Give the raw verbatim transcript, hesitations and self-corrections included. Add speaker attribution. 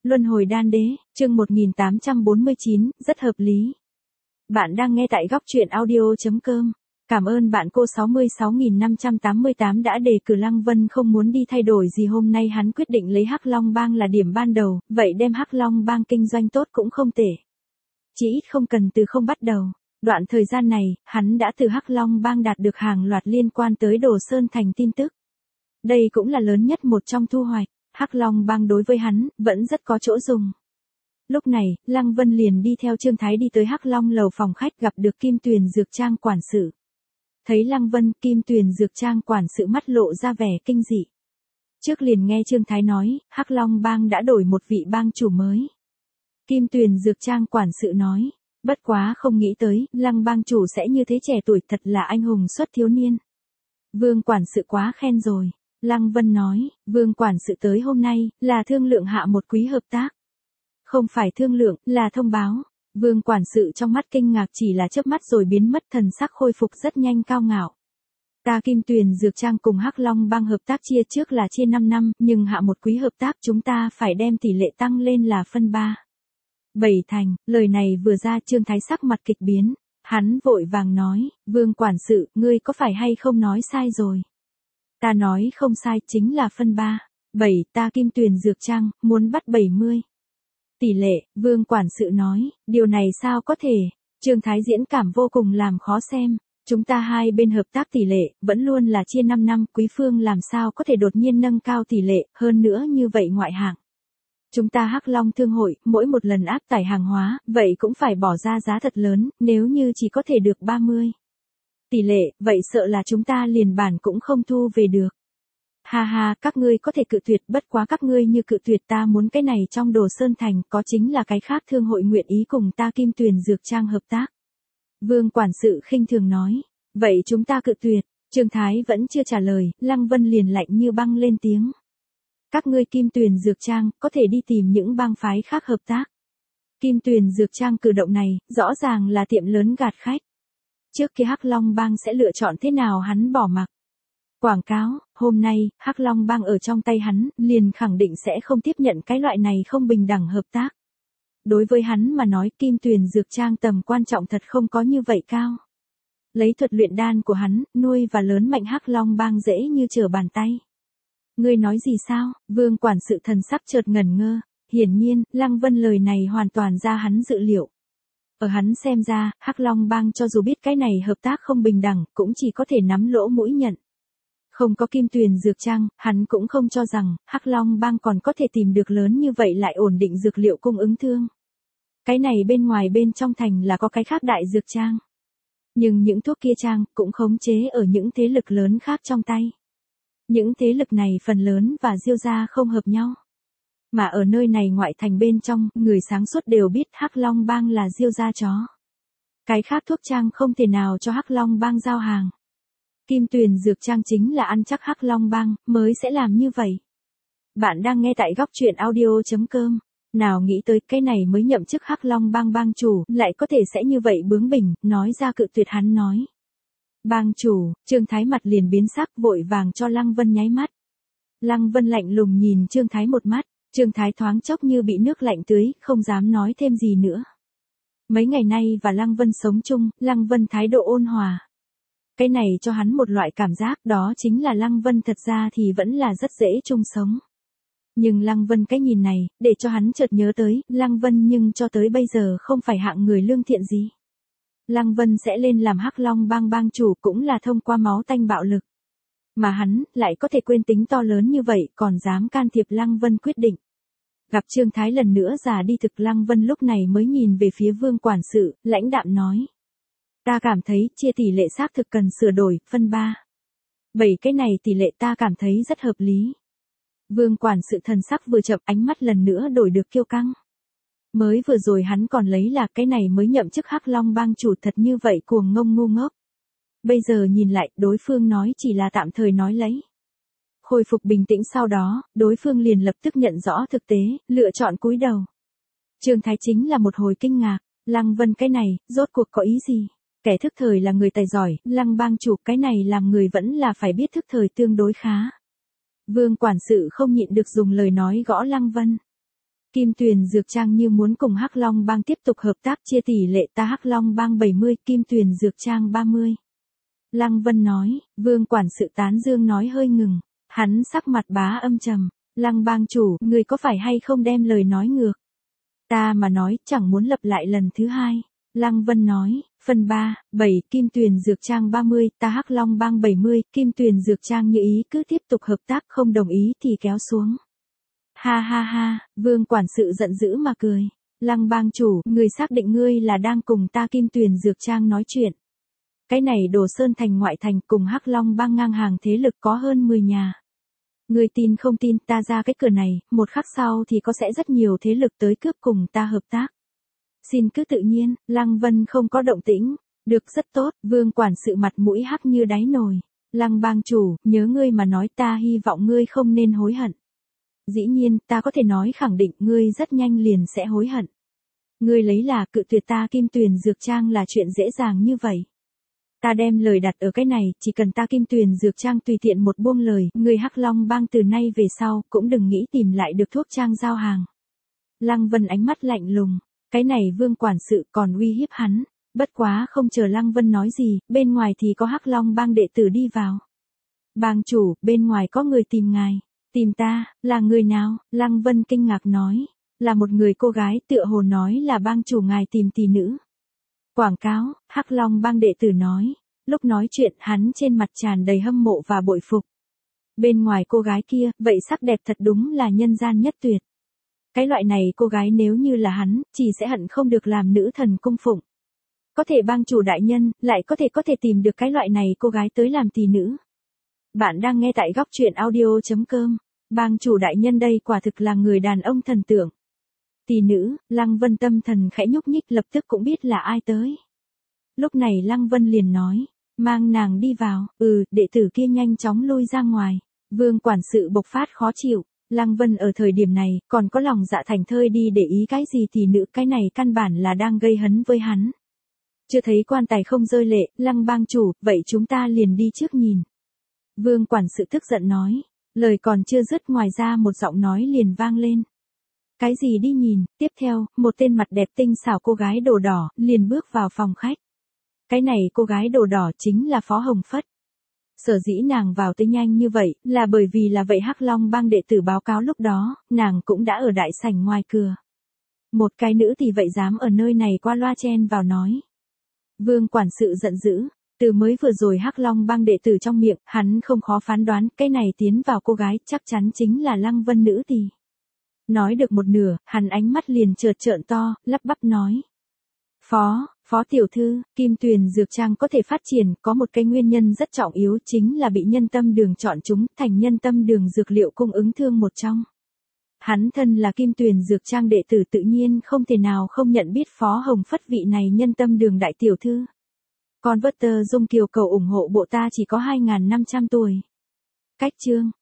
Speaker 1: Luân hồi đan đế, chương một nghìn tám trăm bốn mươi chín, rất hợp lý. Bạn đang nghe tại góc truyện audio chấm com. Cảm ơn bạn cô sáu mươi sáu nghìn năm trăm tám mươi tám đã đề cử. Lăng Vân không muốn đi thay đổi gì, hôm nay hắn quyết định lấy Hắc Long Bang là điểm ban đầu, vậy đem Hắc Long Bang kinh doanh tốt cũng không tệ. Chỉ ít không cần từ không bắt đầu. Đoạn thời gian này, hắn đã từ Hắc Long Bang đạt được hàng loạt liên quan tới Đồ Sơn Thành tin tức. Đây cũng là lớn nhất một trong thu hoạch. Hắc Long Bang đối với hắn, vẫn rất có chỗ dùng. Lúc này, Lăng Vân liền đi theo Trương Thái đi tới Hắc Long lầu phòng khách, gặp được Kim Tuyền Dược Trang quản sự. Thấy Lăng Vân, Kim Tuyền Dược Trang quản sự mắt lộ ra vẻ kinh dị. Trước liền nghe Trương Thái nói, Hắc Long Bang đã đổi một vị bang chủ mới. Kim Tuyền Dược Trang quản sự nói, bất quá không nghĩ tới, Lăng bang chủ sẽ như thế, trẻ tuổi thật là anh hùng xuất thiếu niên. Vương quản sự quá khen rồi. Lăng Vân nói, Vương quản sự tới hôm nay, là thương lượng hạ một quý hợp tác. Không phải thương lượng, là thông báo. Vương quản sự trong mắt kinh ngạc chỉ là chớp mắt rồi biến mất, thần sắc khôi phục rất nhanh, cao ngạo. Ta Kim Tuyền Dược Trang cùng Hắc Long Bang hợp tác chia trước là chia năm năm, nhưng hạ một quý hợp tác chúng ta phải đem tỷ lệ tăng lên là phân ba. Bảy thành, lời này vừa ra Trương Thái sắc mặt kịch biến. Hắn vội vàng nói, Vương quản sự, ngươi có phải hay không nói sai rồi? Ta nói không sai, chính là phân ba. Bảy, ta Kim Tuyền Dược Trang, muốn bắt bảy mươi. Tỷ lệ, Vương quản sự nói, điều này sao có thể? Trương Thái diễn cảm vô cùng làm khó xem. Chúng ta hai bên hợp tác tỷ lệ, vẫn luôn là chia năm năm, Quý Phương làm sao có thể đột nhiên nâng cao tỷ lệ, hơn nữa như vậy ngoại hạng. Chúng ta Hắc Long Thương hội, mỗi một lần áp tải hàng hóa, vậy cũng phải bỏ ra giá thật lớn, nếu như chỉ có thể được ba mươi. Tỷ lệ, vậy sợ là chúng ta liền bản cũng không thu về được. Ha ha, các ngươi có thể cự tuyệt, bất quá các ngươi như cự tuyệt ta muốn cái này trong Đồ Sơn Thành, có chính là cái khác thương hội nguyện ý cùng ta Kim Tuyền Dược Trang hợp tác. Vương quản sự khinh thường nói, vậy chúng ta cự tuyệt. Trương Thái vẫn chưa trả lời, Lăng Vân liền lạnh như băng lên tiếng. Các ngươi Kim Tuyền Dược Trang, có thể đi tìm những bang phái khác hợp tác. Kim Tuyền Dược Trang cử động này, rõ ràng là tiệm lớn gạt khách. Trước kia Hắc Long Bang sẽ lựa chọn thế nào hắn bỏ mặc. Quảng cáo, hôm nay, Hắc Long Bang ở trong tay hắn, liền khẳng định sẽ không tiếp nhận cái loại này không bình đẳng hợp tác. Đối với hắn mà nói, Kim Tuyền Dược Trang tầm quan trọng thật không có như vậy cao. Lấy thuật luyện đan của hắn, nuôi và lớn mạnh Hắc Long Bang dễ như trở bàn tay. Ngươi nói gì sao? Vương quản sự thần sắc chợt ngẩn ngơ. Hiển nhiên, Lăng Vân lời này hoàn toàn ra hắn dự liệu. Ở hắn xem ra, Hắc Long Bang cho dù biết cái này hợp tác không bình đẳng, cũng chỉ có thể nắm lỗ mũi nhận. Không có Kim Tuyền Dược Trang, hắn cũng không cho rằng, Hắc Long Bang còn có thể tìm được lớn như vậy lại ổn định dược liệu cung ứng thương. Cái này bên ngoài bên trong thành là có cái khác đại dược trang. Nhưng những thuốc kia trang, cũng khống chế ở những thế lực lớn khác trong tay. Những thế lực này phần lớn và Diêu gia không hợp nhau. Mà ở nơi này ngoại thành bên trong, người sáng suốt đều biết Hắc Long Bang là Diêu gia chó. Cái khác thuốc trang không thể nào cho Hắc Long Bang giao hàng. Kim Tuyền Dược Trang chính là ăn chắc Hắc Long Bang, mới sẽ làm như vậy. Bạn đang nghe tại góc truyện audio chấm com. Nào nghĩ tới cái này mới nhậm chức Hắc Long Bang bang chủ, lại có thể sẽ như vậy bướng bỉnh, nói ra cự tuyệt. Hắn nói. Bang chủ, Trương Thái mặt liền biến sắc, vội vàng cho Lăng Vân nháy mắt. Lăng Vân lạnh lùng nhìn Trương Thái một mắt, Trương Thái thoáng chốc như bị nước lạnh tưới, không dám nói thêm gì nữa. Mấy ngày nay và Lăng Vân sống chung, Lăng Vân thái độ ôn hòa. Cái này cho hắn một loại cảm giác, đó chính là Lăng Vân thật ra thì vẫn là rất dễ chung sống. Nhưng Lăng Vân cái nhìn này, để cho hắn chợt nhớ tới, Lăng Vân nhưng cho tới bây giờ không phải hạng người lương thiện gì. Lăng Vân sẽ lên làm Hắc Long Bang bang chủ cũng là thông qua máu tanh bạo lực. Mà hắn, lại có thể quên tính to lớn như vậy, còn dám can thiệp Lăng Vân quyết định. Gặp Trương Thái lần nữa già đi, thực Lăng Vân lúc này mới nhìn về phía Vương quản sự, lãnh đạm nói. Ta cảm thấy, chia tỷ lệ xác thực cần sửa đổi, phân ba. Bảy cái này tỷ lệ ta cảm thấy rất hợp lý. Vương quản sự thần sắc vừa chậm, ánh mắt lần nữa đổi được kiêu căng. Mới vừa rồi hắn còn lấy là cái này mới nhậm chức Hắc Long Bang chủ thật như vậy cuồng ngông ngu ngốc. Bây giờ nhìn lại, đối phương nói chỉ là tạm thời nói lấy. Khôi phục bình tĩnh sau đó, đối phương liền lập tức nhận rõ thực tế, lựa chọn cúi đầu. Trương Thái chính là một hồi kinh ngạc, Lăng Vân cái này, rốt cuộc có ý gì? Kẻ thức thời là người tài giỏi, Lăng bang chủ cái này làm người vẫn là phải biết thức thời tương đối khá. Vương quản sự không nhịn được dùng lời nói gõ Lăng Vân. Kim Tuyền Dược Trang như muốn cùng Hắc Long Bang tiếp tục hợp tác, chia tỷ lệ ta Hắc Long Bang bảy mươi, Kim Tuyền Dược Trang ba mươi. Lăng Vân nói, Vương quản sự tán dương nói hơi ngừng, hắn sắc mặt bá âm trầm, Lăng bang chủ, người có phải hay không đem lời nói ngược? Ta mà nói, chẳng muốn lặp lại lần thứ hai. Lăng Vân nói, phần ba, bảy, Kim Tuyền Dược Trang ba mươi, ta Hắc Long Bang bảy mươi, Kim Tuyền Dược Trang như ý cứ tiếp tục hợp tác, không đồng ý thì kéo xuống. Ha ha ha, Vương quản sự giận dữ mà cười. Lăng bang chủ, người xác định ngươi là đang cùng ta Kim Tuyền Dược Trang nói chuyện. Cái này Đồ Sơn thành ngoại thành cùng Hắc Long Bang ngang hàng thế lực có hơn mười nhà. Ngươi tin không tin, ta ra cái cửa này, một khắc sau thì có sẽ rất nhiều thế lực tới cướp cùng ta hợp tác. Xin cứ tự nhiên, Lăng Vân không có động tĩnh. Được, rất tốt, Vương quản sự mặt mũi hắc như đáy nồi. Lăng bang chủ, nhớ ngươi mà nói, ta hy vọng ngươi không nên hối hận. Dĩ nhiên, ta có thể nói khẳng định ngươi rất nhanh liền sẽ hối hận. Ngươi lấy là cự tuyệt ta Kim Tuyền Dược Trang là chuyện dễ dàng như vậy. Ta đem lời đặt ở cái này, chỉ cần ta Kim Tuyền Dược Trang tùy tiện một buông lời, người Hắc Long Bang từ nay về sau, cũng đừng nghĩ tìm lại được thuốc trang giao hàng. Lăng Vân ánh mắt lạnh lùng, cái này Vương quản sự còn uy hiếp hắn, bất quá không chờ Lăng Vân nói gì, bên ngoài thì có Hắc Long Bang đệ tử đi vào. Bang chủ, bên ngoài có người tìm ngài. Tìm ta, là người nào? Lăng Vân kinh ngạc nói, là một người cô gái, tựa hồ nói là bang chủ ngài tìm tỷ nữ. Quảng cáo, Hắc Long Bang đệ tử nói, lúc nói chuyện hắn trên mặt tràn đầy hâm mộ và bội phục. Bên ngoài cô gái kia, vậy sắc đẹp thật đúng là nhân gian nhất tuyệt. Cái loại này cô gái nếu như là hắn, chỉ sẽ hận không được làm nữ thần cung phụng. Có thể bang chủ đại nhân, lại có thể có thể tìm được cái loại này cô gái tới làm tỷ nữ. Bạn đang nghe tại góc truyện audio chấm com. Bang chủ đại nhân đây quả thực là người đàn ông thần tượng. Tỷ nữ, Lăng Vân tâm thần khẽ nhúc nhích, lập tức cũng biết là ai tới. Lúc này Lăng Vân liền nói, mang nàng đi vào. Ừ, đệ tử kia nhanh chóng lui ra ngoài. Vương quản sự bộc phát khó chịu. Lăng Vân ở thời điểm này, còn có lòng dạ thành thơi đi để ý cái gì tỷ nữ, cái này căn bản là đang gây hấn với hắn. Chưa thấy quan tài không rơi lệ, Lăng bang chủ, vậy chúng ta liền đi trước nhìn. Vương quản sự tức giận nói. Lời còn chưa dứt, ngoài ra một giọng nói liền vang lên. Cái gì đi nhìn? Tiếp theo, một tên mặt đẹp tinh xảo cô gái đồ đỏ, liền bước vào phòng khách. Cái này cô gái đồ đỏ chính là Phó Hồng Phất. Sở dĩ nàng vào tới nhanh như vậy, là bởi vì là vậy Hắc Long Bang đệ tử báo cáo lúc đó, nàng cũng đã ở đại sảnh ngoài cửa. Một cái nữ thì vậy dám ở nơi này qua loa chen vào nói. Vương quản sự giận dữ. Từ mới vừa rồi Hắc Long Bang đệ tử trong miệng, hắn không khó phán đoán, cái này tiến vào cô gái chắc chắn chính là Lăng Vân nữ tỷ. Nói được một nửa, hắn ánh mắt liền chợt trợn to, lắp bắp nói. Phó, Phó tiểu thư, Kim Tuyền Dược Trang có thể phát triển, có một cái nguyên nhân rất trọng yếu chính là bị nhân tâm đường chọn chúng, thành nhân tâm đường dược liệu cung ứng thương một trong. Hắn thân là Kim Tuyền Dược Trang đệ tử tự nhiên không thể nào không nhận biết Phó Hồng Phất vị này nhân tâm đường đại tiểu thư. Con vớt tơ Dung Kiều cầu ủng hộ bộ ta chỉ có hai nghìn năm trăm tuổi. Cách chương.